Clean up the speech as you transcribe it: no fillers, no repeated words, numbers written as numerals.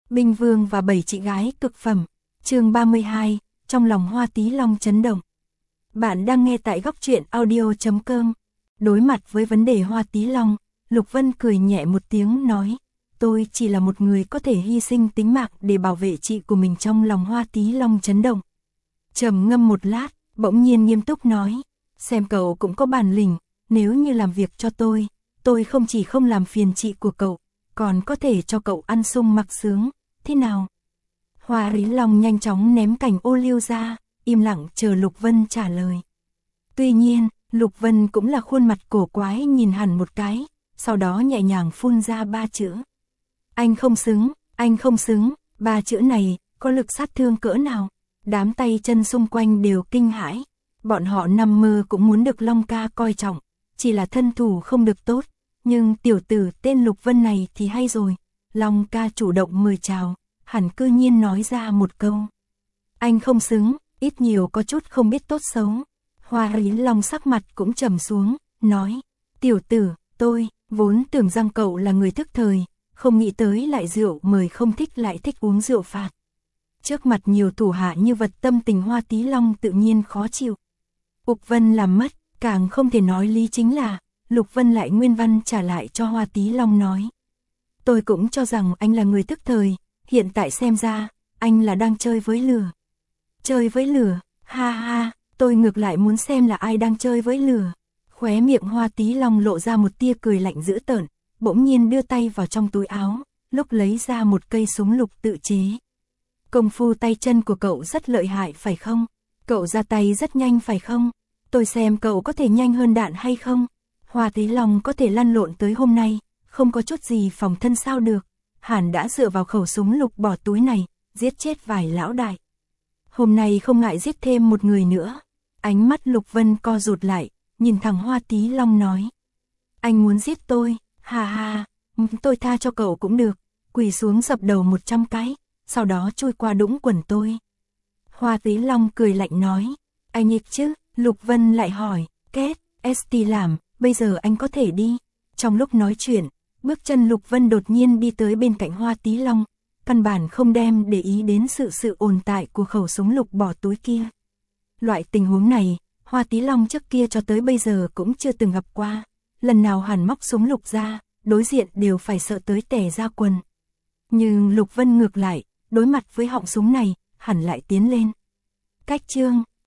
Binh Vương và 7 chị gái cực phẩm. Chương 32, trong lòng Hoa Tí Long chấn động. Bạn đang nghe tại góc truyện audio.com. Đối mặt với vấn đề Hoa Tí Long, Lục Vân cười nhẹ một tiếng nói, tôi chỉ là một người có thể hy sinh tính mạng để bảo vệ chị của mình. Trong lòng Hoa Tí Long chấn động. Trầm ngâm một lát, bỗng nhiên nghiêm túc nói, xem cậu cũng có bản lĩnh, nếu như làm việc cho tôi không chỉ không làm phiền chị của cậu, còn có thể cho cậu ăn sung mặc sướng, thế nào? Hoa Tí Long nhanh chóng ném cành ô liu ra, im lặng chờ Lục Vân trả lời. Tuy nhiên, Lục Vân cũng là khuôn mặt cổ quái nhìn hẳn một cái, sau đó nhẹ nhàng phun ra 3 chữ. Anh không xứng, 3 chữ này, có lực sát thương cỡ nào? Đám tay chân xung quanh đều kinh hãi, bọn họ nằm mơ cũng muốn được Long ca coi trọng, chỉ là thân thủ không được tốt, nhưng tiểu tử tên Lục Vân này thì hay rồi, Long ca chủ động mời chào, hẳn cư nhiên nói ra một câu. Anh không xứng, ít nhiều có chút không biết tốt xấu. Hoa Tí Long sắc mặt cũng trầm xuống, nói, tiểu tử, tôi vốn tưởng rằng cậu là người thức thời, không nghĩ tới lại rượu mời không thích lại thích uống rượu phạt. Trước mặt nhiều thủ hạ như vật, tâm tình Hoa Tí Long tự nhiên khó chịu. Lục Vân làm mất, càng không thể nói lý chính là, Lục Vân lại nguyên văn trả lại cho Hoa Tí Long nói. Tôi cũng cho rằng anh là người thức thời, hiện tại xem ra, anh là đang chơi với lửa. Chơi với lửa, ha ha, tôi ngược lại muốn xem là ai đang chơi với lửa. Khóe miệng Hoa Tí Long lộ ra một tia cười lạnh dữ tợn, bỗng nhiên đưa tay vào trong túi áo, lúc lấy ra một cây súng lục tự chế. Công phu tay chân của cậu rất lợi hại phải không? Cậu ra tay rất nhanh phải không? Tôi xem cậu có thể nhanh hơn đạn hay không? Hoa Tí Long có thể lăn lộn tới hôm nay, không có chút gì phòng thân sao được. Hẳn đã dựa vào khẩu súng lục bỏ túi này, giết chết vài lão đại. Hôm nay không ngại giết thêm một người nữa. Ánh mắt Lục Vân co rụt lại, nhìn thẳng Hoa Tí Long nói. Anh muốn giết tôi, ha ha, tôi tha cho cậu cũng được. Quỳ xuống dập đầu 100 cái, sau đó chui qua đũng quần tôi. Hoa Tí Long cười lạnh nói. Anh nghịch chứ? Lục Vân lại hỏi. Kết, ST làm, bây giờ anh có thể đi. Trong lúc nói chuyện, bước chân Lục Vân đột nhiên đi tới bên cạnh Hoa Tí Long, căn bản không đem để ý đến sự ồn tại của khẩu súng lục bỏ túi kia. Loại tình huống này, Hoa Tí Long trước kia cho tới bây giờ cũng chưa từng gặp qua. Lần nào hắn móc súng lục ra, đối diện đều phải sợ tới tè ra quần. Nhưng Lục Vân ngược lại, đối mặt với họng súng này, hẳn lại tiến lên. Cách chương